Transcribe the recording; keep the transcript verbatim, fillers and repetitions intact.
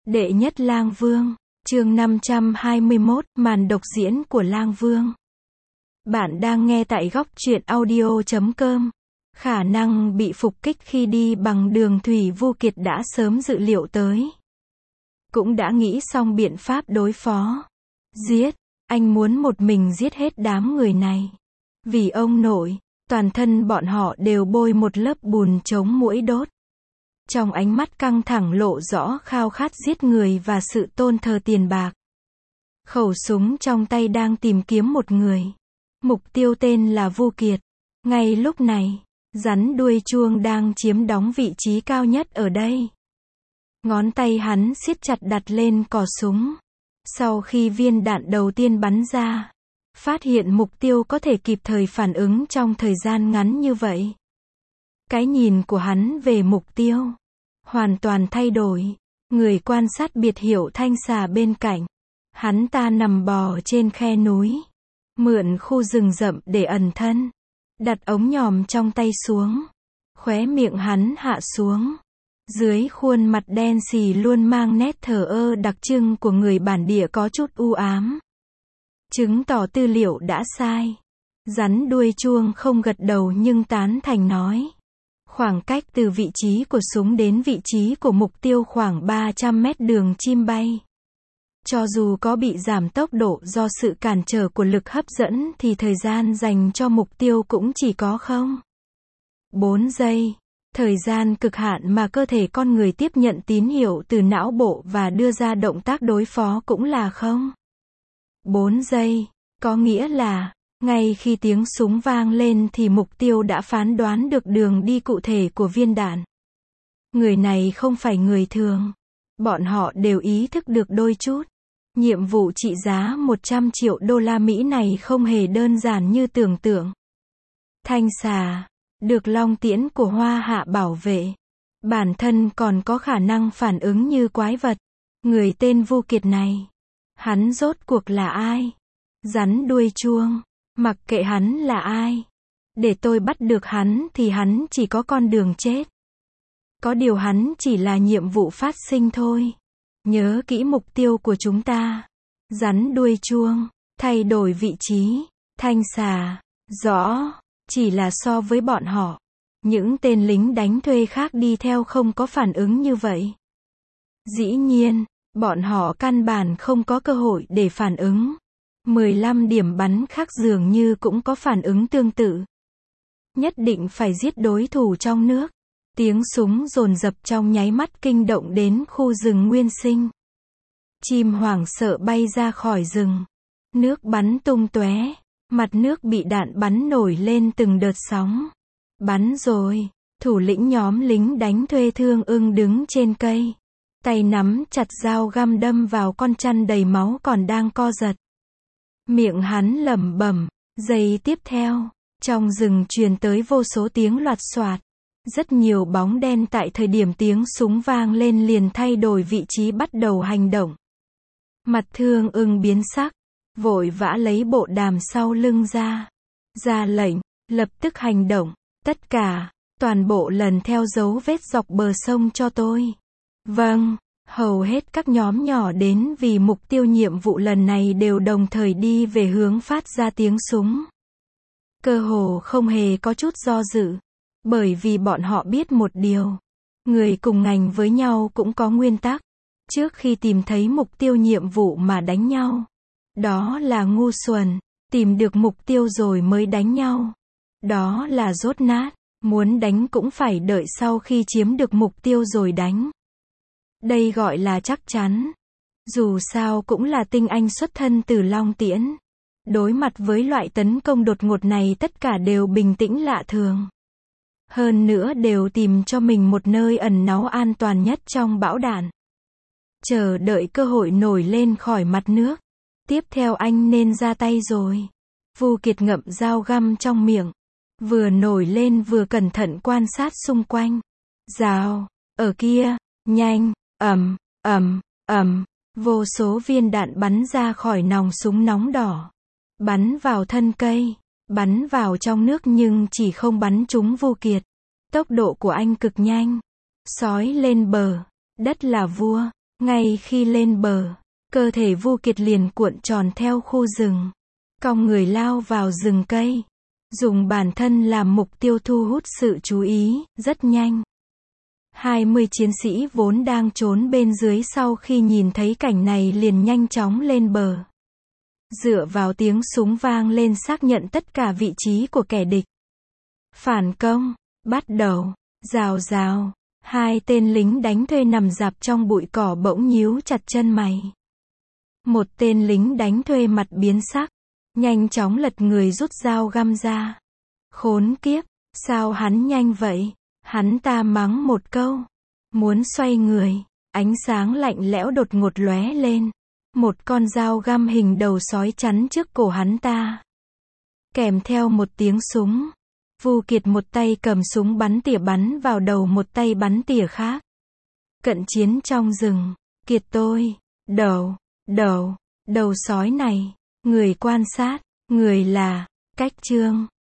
Đệ nhất Lang Vương, chương năm trăm hai mươi mốt, màn độc diễn của Lang Vương. Bạn đang nghe tại góc truyện audio chấm com. Khả năng bị phục kích khi đi bằng đường thủy Vu Kiệt đã sớm dự liệu tới. Cũng đã nghĩ xong biện pháp đối phó. Giết, anh muốn một mình giết hết đám người này. Vì ông nội, toàn thân bọn họ đều bôi một lớp bùn chống muỗi đốt. Trong ánh mắt căng thẳng lộ rõ khao khát giết người và sự tôn thờ tiền bạc. Khẩu súng trong tay đang tìm kiếm một người. Mục tiêu tên là Vu Kiệt. Ngay lúc này, rắn đuôi chuông đang chiếm đóng vị trí cao nhất ở đây. Ngón tay hắn siết chặt đặt lên cò súng. Sau khi viên đạn đầu tiên bắn ra, phát hiện mục tiêu có thể kịp thời phản ứng trong thời gian ngắn như vậy. Cái nhìn của hắn về mục tiêu hoàn toàn thay đổi. Người quan sát biệt hiểu thanh xà bên cạnh. Hắn ta nằm bò trên khe núi, mượn khu rừng rậm để ẩn thân. Đặt ống nhòm trong tay xuống. Khóe miệng hắn hạ xuống. Dưới khuôn mặt đen xì luôn mang nét thờ ơ đặc trưng của người bản địa có chút u ám. Chứng tỏ tư liệu đã sai. Rắn đuôi chuông không gật đầu nhưng tán thành nói. Khoảng cách từ vị trí của súng đến vị trí của mục tiêu khoảng ba trăm mét đường chim bay. Cho dù có bị giảm tốc độ do sự cản trở của lực hấp dẫn thì thời gian dành cho mục tiêu cũng chỉ có không bốn giây. Thời gian cực hạn mà cơ thể con người tiếp nhận tín hiệu từ não bộ và đưa ra động tác đối phó cũng là không bốn giây. Có nghĩa là, ngay khi tiếng súng vang lên thì mục tiêu đã phán đoán được đường đi cụ thể của viên đạn. Người này không phải người thường. Bọn họ đều ý thức được đôi chút. Nhiệm vụ trị giá một trăm triệu đô la Mỹ này không hề đơn giản như tưởng tượng. Thanh xà, được long tiễn của Hoa Hạ bảo vệ. Bản thân còn có khả năng phản ứng như quái vật. Người tên Vu Kiệt này, hắn rốt cuộc là ai? Rắn đuôi chuông. Mặc kệ hắn là ai, để tôi bắt được hắn thì hắn chỉ có con đường chết. Có điều hắn chỉ là nhiệm vụ phát sinh thôi. Nhớ kỹ mục tiêu của chúng ta. Rắn đuôi chuông, thay đổi vị trí. Thanh xà, rõ, chỉ là so với bọn họ, những tên lính đánh thuê khác đi theo không có phản ứng như vậy. Dĩ nhiên, bọn họ căn bản không có cơ hội để phản ứng. mười lăm điểm bắn khác dường như cũng có phản ứng tương tự. Nhất định phải giết đối thủ trong nước. Tiếng súng dồn dập trong nháy mắt kinh động đến khu rừng nguyên sinh. Chim hoảng sợ bay ra khỏi rừng. Nước bắn tung tóe. Mặt nước bị đạn bắn nổi lên từng đợt sóng. Bắn rồi. Thủ lĩnh nhóm lính đánh thuê Thương Ưng đứng trên cây. Tay nắm chặt dao găm đâm vào con chăn đầy máu còn đang co giật. Miệng hắn lẩm bẩm. Giây tiếp theo, trong rừng truyền tới vô số tiếng loạt soạt. Rất nhiều bóng đen tại thời điểm tiếng súng vang lên liền thay đổi vị trí bắt đầu hành động. Mặt Thương Ưng biến sắc, vội vã lấy bộ đàm sau lưng ra. Ra lệnh, lập tức hành động. Tất cả, toàn bộ lần theo dấu vết dọc bờ sông cho tôi. Vâng. Hầu hết các nhóm nhỏ đến vì mục tiêu nhiệm vụ lần này đều đồng thời đi về hướng phát ra tiếng súng. Cơ hồ không hề có chút do dự. Bởi vì bọn họ biết một điều. Người cùng ngành với nhau cũng có nguyên tắc. Trước khi tìm thấy mục tiêu nhiệm vụ mà đánh nhau. Đó là ngu xuẩn. Tìm được mục tiêu rồi mới đánh nhau. Đó là dốt nát. Muốn đánh cũng phải đợi sau khi chiếm được mục tiêu rồi đánh. Đây gọi là chắc chắn. Dù sao cũng là tinh anh xuất thân từ Long Tiễn. Đối mặt với loại tấn công đột ngột này tất cả đều bình tĩnh lạ thường. Hơn nữa đều tìm cho mình một nơi ẩn náu an toàn nhất trong bão đạn. Chờ đợi cơ hội nổi lên khỏi mặt nước. Tiếp theo anh nên ra tay rồi. Vu Kiệt ngậm dao găm trong miệng. Vừa nổi lên vừa cẩn thận quan sát xung quanh. Rào, ở kia, nhanh. Ầm, ầm, ầm, vô số viên đạn bắn ra khỏi nòng súng nóng đỏ. Bắn vào thân cây, bắn vào trong nước nhưng chỉ không bắn trúng Vu Kiệt. Tốc độ của anh cực nhanh. Sói lên bờ, đất là vua. Ngay khi lên bờ, cơ thể Vu Kiệt liền cuộn tròn theo khu rừng, cong người lao vào rừng cây, dùng bản thân làm mục tiêu thu hút sự chú ý. Rất nhanh, hai mươi chiến sĩ vốn đang trốn bên dưới sau khi nhìn thấy cảnh này liền nhanh chóng lên bờ. Dựa vào tiếng súng vang lên xác nhận tất cả vị trí của kẻ địch. Phản công, bắt đầu. Rào rào, hai tên lính đánh thuê nằm rạp trong bụi cỏ bỗng nhíu chặt chân mày. Một tên lính đánh thuê mặt biến sắc, nhanh chóng lật người rút dao găm ra. Khốn kiếp, sao hắn nhanh vậy? Hắn ta mắng một câu, muốn xoay người, ánh sáng lạnh lẽo đột ngột lóe lên. Một con dao găm hình đầu sói chắn trước cổ hắn ta. Kèm theo một tiếng súng. Vu Kiệt một tay cầm súng bắn tỉa bắn vào đầu, một tay bắn tỉa khác. Cận chiến trong rừng. Kiệt tôi. Đầu. Đầu. Đầu sói này. Người quan sát. Người là. Cách Trương.